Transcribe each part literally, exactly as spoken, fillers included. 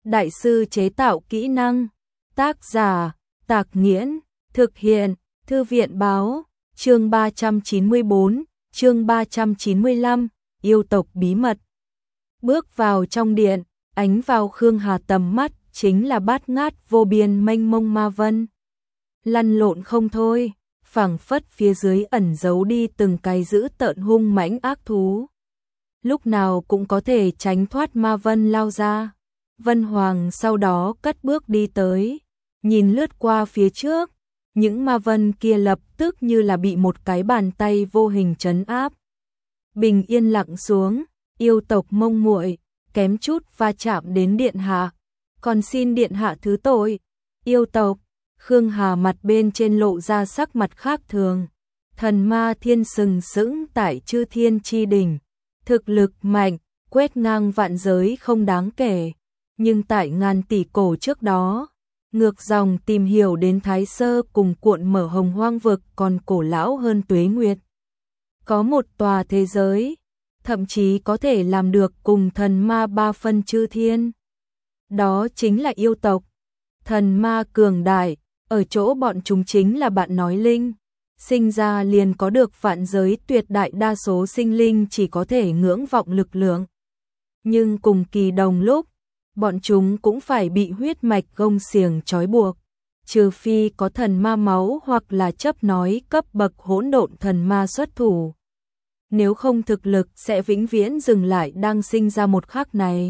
Đại sư chế tạo kỹ năng. Tác giả, Tạc Nghiễn. Thực hiện, Thư viện Báo. Chương ba trăm chín mươi tư, chương ba trăm chín mươi lăm, yêu tộc bí mật. Bước vào trong điện, ánh vào Khương Hà tầm mắt chính là bát ngát vô biên mênh mông ma vân. Lăn lộn không thôi, phảng phất phía dưới ẩn giấu đi từng cái dữ tợn hung mãnh ác thú. Lúc nào cũng có thể tránh thoát ma vân lao ra. Vân Hoàng sau đó cất bước đi tới, nhìn lướt qua phía trước, những ma vân kia lập tức như là bị một cái bàn tay vô hình trấn áp. Bình yên lặng xuống, yêu tộc mông muội, kém chút va chạm đến điện hạ, còn xin điện hạ thứ tội. Yêu tộc, Khương Hà mặt bên trên lộ ra sắc mặt khác thường. Thần ma thiên sừng sững tại chư thiên chi đỉnh, thực lực mạnh, quét ngang vạn giới không đáng kể, nhưng tại ngàn tỷ cổ trước đó, ngược dòng tìm hiểu đến Thái Sơ cùng cuộn mở Hồng Hoang vực còn cổ lão hơn tuế nguyệt. Có một tòa thế giới, thậm chí có thể làm được cùng thần ma ba phân chư thiên. Đó chính là yêu tộc. Thần ma cường đại, ở chỗ bọn chúng chính là bạn nói linh. Sinh ra liền có được vạn giới tuyệt đại đa số sinh linh chỉ có thể ngưỡng vọng lực lượng. Nhưng cùng kỳ đồng lúc, bọn chúng cũng phải bị huyết mạch gông xiềng trói buộc. Trừ phi có thần ma máu hoặc là chấp nói cấp bậc hỗn độn thần ma xuất thủ. Nếu không thực lực sẽ vĩnh viễn dừng lại đang sinh ra một khắc này.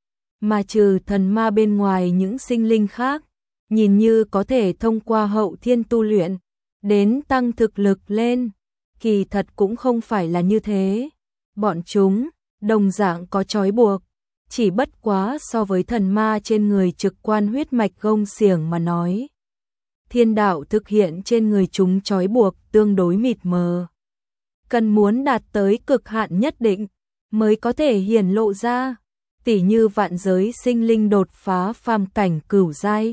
Mà trừ thần ma bên ngoài những sinh linh khác, nhìn như có thể thông qua hậu thiên tu luyện, đến tăng thực lực lên. Kỳ thật cũng không phải là như thế. Bọn chúng, đồng dạng có trói buộc, chỉ bất quá so với thần ma trên người trực quan huyết mạch gông xiềng mà nói. Thiên đạo thực hiện trên người chúng trói buộc tương đối mịt mờ. Cần muốn đạt tới cực hạn nhất định, mới có thể hiển lộ ra, tỉ như vạn giới sinh linh đột phá phàm cảnh cửu giai.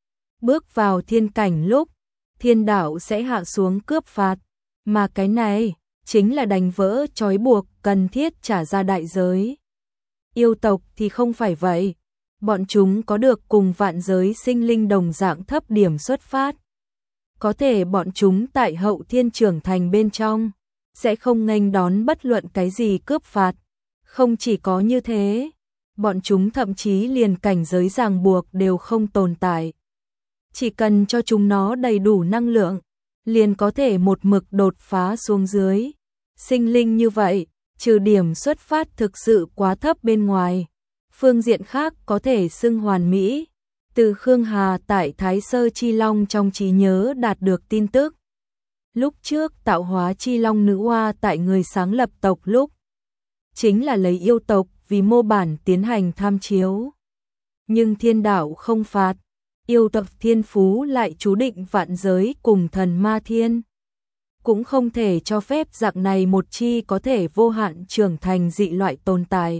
Bước vào thiên cảnh lúc, thiên đạo sẽ hạ xuống cướp phạt, mà cái này chính là đánh vỡ trói buộc cần thiết trả ra đại giới. Yêu tộc thì không phải vậy, bọn chúng có được cùng vạn giới sinh linh đồng dạng thấp điểm xuất phát. Có thể bọn chúng tại hậu thiên trưởng thành bên trong, sẽ không nghênh đón bất luận cái gì cướp phạt. Không chỉ có như thế, bọn chúng thậm chí liền cảnh giới ràng buộc đều không tồn tại. Chỉ cần cho chúng nó đầy đủ năng lượng, liền có thể một mực đột phá xuống dưới. Sinh linh như vậy, trừ điểm xuất phát thực sự quá thấp bên ngoài, phương diện khác có thể xưng hoàn mỹ. Từ Khương Hà tại Thái Sơ Chi Long trong trí nhớ đạt được tin tức. Lúc trước tạo hóa Chi Long nữ oa tại người sáng lập tộc lúc, chính là lấy yêu tộc vì mô bản tiến hành tham chiếu. Nhưng thiên đạo không phạt, yêu tộc thiên phú lại chú định vạn giới cùng thần ma thiên. Cũng không thể cho phép dạng này một chi có thể vô hạn trưởng thành dị loại tồn tại.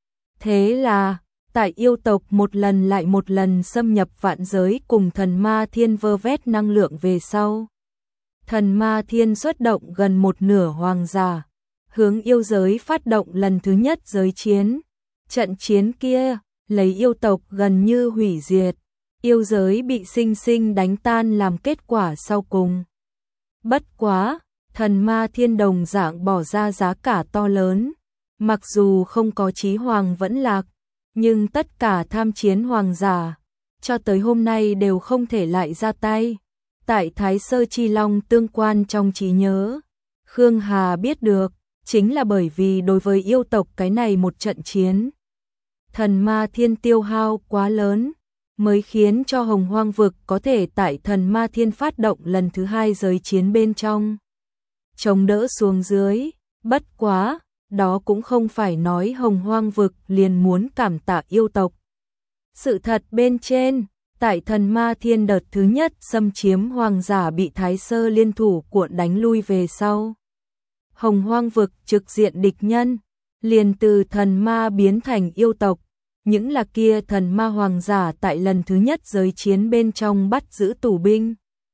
Thế là, tại yêu tộc một lần lại một lần xâm nhập vạn giới cùng thần ma thiên vơ vét năng lượng về sau. Thần ma thiên xuất động gần một nửa hoàng giả, hướng yêu giới phát động lần thứ nhất giới chiến. Trận chiến kia, lấy yêu tộc gần như hủy diệt, yêu giới bị sinh sinh đánh tan làm kết quả sau cùng. Bất quá, thần ma thiên đồng dạng bỏ ra giá cả to lớn, mặc dù không có chí hoàng vẫn lạc, nhưng tất cả tham chiến hoàng giả, cho tới hôm nay đều không thể lại ra tay. Tại Thái Sơ Chi Long tương quan trong trí nhớ, Khương Hà biết được, chính là bởi vì đối với yêu tộc cái này một trận chiến, thần ma thiên tiêu hao quá lớn, mới khiến cho Hồng Hoang vực có thể tại thần ma thiên phát động lần thứ hai giới chiến bên trong. Chống đỡ xuống dưới, bất quá, đó cũng không phải nói Hồng Hoang vực liền muốn cảm tạ yêu tộc. Sự thật bên trên, tại thần ma thiên đợt thứ nhất xâm chiếm hoàng giả bị Thái Sơ liên thủ cuộn đánh lui về sau. Hồng Hoang vực trực diện địch nhân, liền từ thần ma biến thành yêu tộc. Những là kia thần ma hoàng giả tại lần thứ nhất giới chiến bên trong bắt giữ tù binh.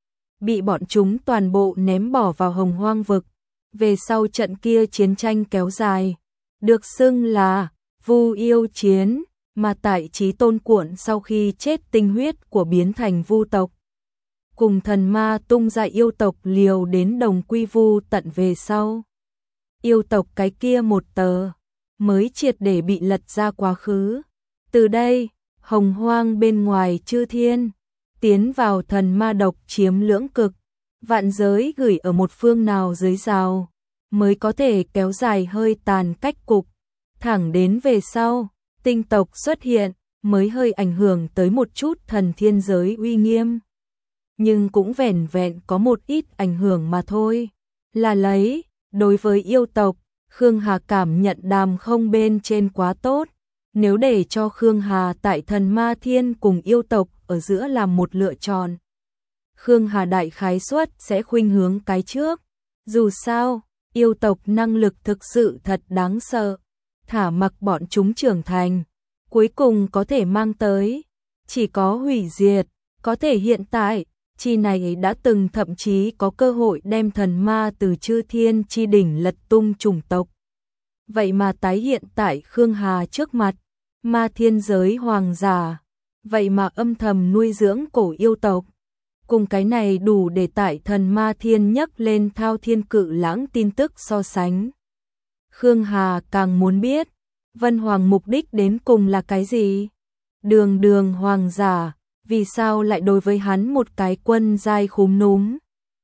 Bị bọn chúng toàn bộ ném bỏ vào Hồng Hoang vực. Về sau trận kia chiến tranh kéo dài, được xưng là Vu Yêu Chiến, mà tại Chí Tôn Cuộn sau khi chết tinh huyết của biến thành vu tộc. Cùng thần ma tung ra yêu tộc liều đến đồng quy vu tận về sau. Yêu tộc cái kia một tờ, mới triệt để bị lật ra quá khứ. Từ đây, hồng hoang bên ngoài chư thiên, tiến vào thần ma độc chiếm lưỡng cực, vạn giới gửi ở một phương nào dưới rào, mới có thể kéo dài hơi tàn cách cục. Thẳng đến về sau, tinh tộc xuất hiện, mới hơi ảnh hưởng tới một chút thần thiên giới uy nghiêm. Nhưng cũng vẻn vẹn có một ít ảnh hưởng mà thôi. Là lấy, đối với yêu tộc, Khương Hà cảm nhận đàm không bên trên quá tốt. Nếu để cho Khương Hà tại thần ma thiên cùng yêu tộc ở giữa làm một lựa chọn, Khương Hà đại khái suất sẽ khuynh hướng cái trước. Dù sao, yêu tộc năng lực thực sự thật đáng sợ. Thả mặc bọn chúng trưởng thành, cuối cùng có thể mang tới, chỉ có hủy diệt. Có thể hiện tại, chi này đã từng thậm chí có cơ hội đem thần ma từ chư thiên chi đỉnh lật tung chủng tộc. Vậy mà tái hiện tại Khương Hà trước mặt, ma thiên giới hoàng giả, vậy mà âm thầm nuôi dưỡng cổ yêu tộc. Cùng cái này đủ để tại thần ma thiên nhấc lên thao thiên cự lãng tin tức so sánh. Khương Hà càng muốn biết, Vân Hoàng mục đích đến cùng là cái gì? Đường đường hoàng giả, vì sao lại đối với hắn một cái quân giai khúm núm?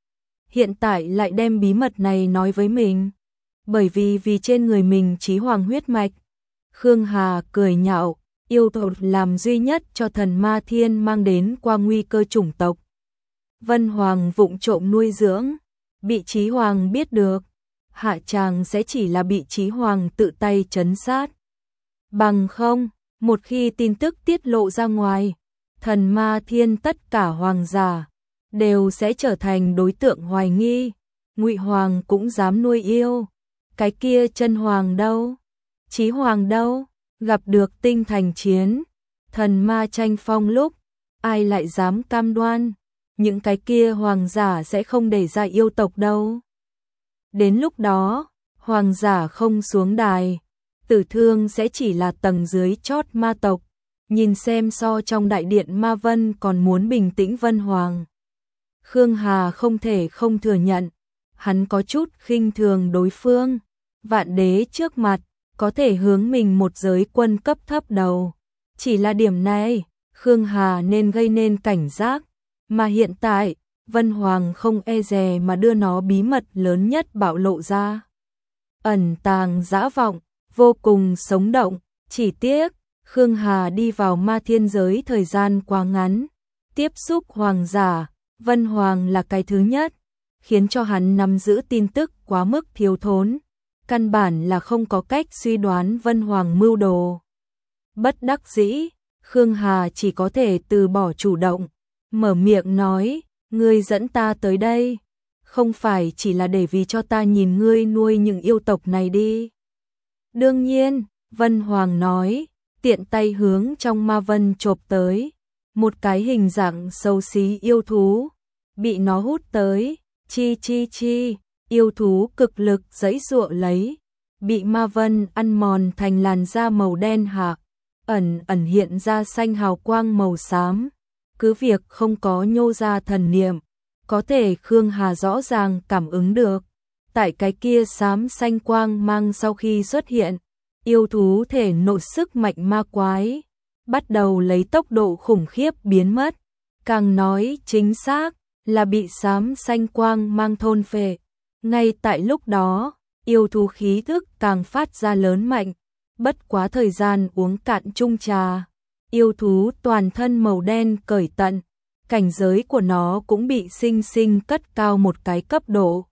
Hiện tại lại đem bí mật này nói với mình. Bởi vì vì trên người mình chí hoàng huyết mạch. Khương Hà cười nhạo, yêu tộc làm duy nhất cho thần ma thiên mang đến qua nguy cơ chủng tộc. Vân Hoàng vụng trộm nuôi dưỡng, bị chí hoàng biết được, hạ tràng sẽ chỉ là bị chí hoàng tự tay trấn sát. Bằng không, một khi tin tức tiết lộ ra ngoài, thần ma thiên tất cả hoàng giả đều sẽ trở thành đối tượng hoài nghi. Ngụy Hoàng cũng dám nuôi yêu, cái kia chân hoàng đâu? Chí hoàng đâu? Gặp được tinh thành chiến, thần ma tranh phong lúc, ai lại dám cam đoan những cái kia hoàng giả sẽ không đẩy ra yêu tộc đâu? Đến lúc đó, hoàng giả không xuống đài, tử thương sẽ chỉ là tầng dưới chót ma tộc. Nhìn xem so trong đại điện Ma Vân còn muốn bình tĩnh Vân Hoàng. Khương Hà không thể không thừa nhận, hắn có chút khinh thường đối phương. Vạn đế trước mặt, có thể hướng mình một giới quân cấp thấp đầu. Chỉ là điểm này, Khương Hà nên gây nên cảnh giác. Mà hiện tại, Vân Hoàng không e dè mà đưa nó bí mật lớn nhất bạo lộ ra. Ẩn tàng dã vọng, vô cùng sống động, chỉ tiếc. Khương Hà đi vào ma thiên giới thời gian quá ngắn, tiếp xúc hoàng giả, Vân Hoàng là cái thứ nhất, khiến cho hắn nắm giữ tin tức quá mức thiếu thốn, căn bản là không có cách suy đoán Vân Hoàng mưu đồ. Bất đắc dĩ, Khương Hà chỉ có thể từ bỏ chủ động, mở miệng nói, ngươi dẫn ta tới đây, không phải chỉ là để vì cho ta nhìn ngươi nuôi những yêu tộc này đi. Đương nhiên, Vân Hoàng nói, tiện tay hướng trong ma vân chộp tới, một cái hình dạng xấu xí yêu thú, bị nó hút tới, chi chi chi, yêu thú cực lực giãy giụa lấy, bị ma vân ăn mòn thành làn da màu đen hạ, ẩn ẩn hiện ra xanh hào quang màu xám, cứ việc không có nhô ra thần niệm, có thể Khương Hà rõ ràng cảm ứng được, tại cái kia xám xanh quang mang sau khi xuất hiện, yêu thú thể nội sức mạnh ma quái, bắt đầu lấy tốc độ khủng khiếp biến mất, càng nói chính xác là bị xám xanh quang mang thôn phệ. Ngay tại lúc đó, yêu thú khí thức càng phát ra lớn mạnh, bất quá thời gian uống cạn chung trà, yêu thú toàn thân màu đen cởi tận, cảnh giới của nó cũng bị sinh sinh cất cao một cái cấp độ.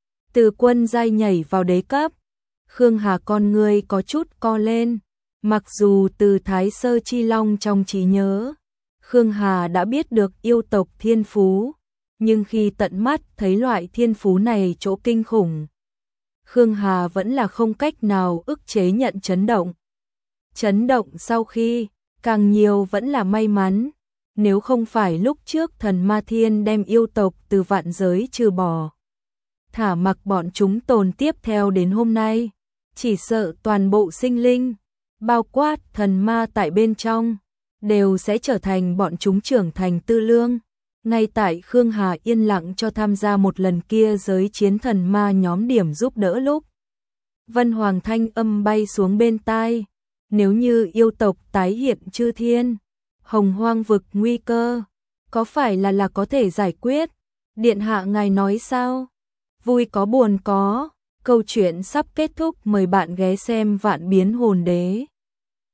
Từ quân giai nhảy vào đế cấp, Khương Hà con người có chút co lên, mặc dù từ Thái Sơ Chi Long trong trí nhớ, Khương Hà đã biết được yêu tộc thiên phú, nhưng khi tận mắt thấy loại thiên phú này chỗ kinh khủng, Khương Hà vẫn là không cách nào ức chế nhận chấn động. Chấn động sau khi, càng nhiều vẫn là may mắn, nếu không phải lúc trước thần Ma Thiên đem yêu tộc từ vạn giới trừ bỏ, thả mặc bọn chúng tồn tiếp theo đến hôm nay, chỉ sợ toàn bộ sinh linh bao quát thần ma tại bên trong, đều sẽ trở thành bọn chúng trưởng thành tư lương. Ngay tại Khương Hà yên lặng cho tham gia một lần kia giới chiến thần ma nhóm điểm giúp đỡ lúc, Vân Hoàng thanh âm bay xuống bên tai, nếu như yêu tộc tái hiện chư thiên, hồng hoang vực nguy cơ, có phải là là có thể giải quyết? Điện hạ ngài nói sao? Vui có buồn có, câu chuyện sắp kết thúc, mời bạn ghé xem Vạn Biến Hồn Đế.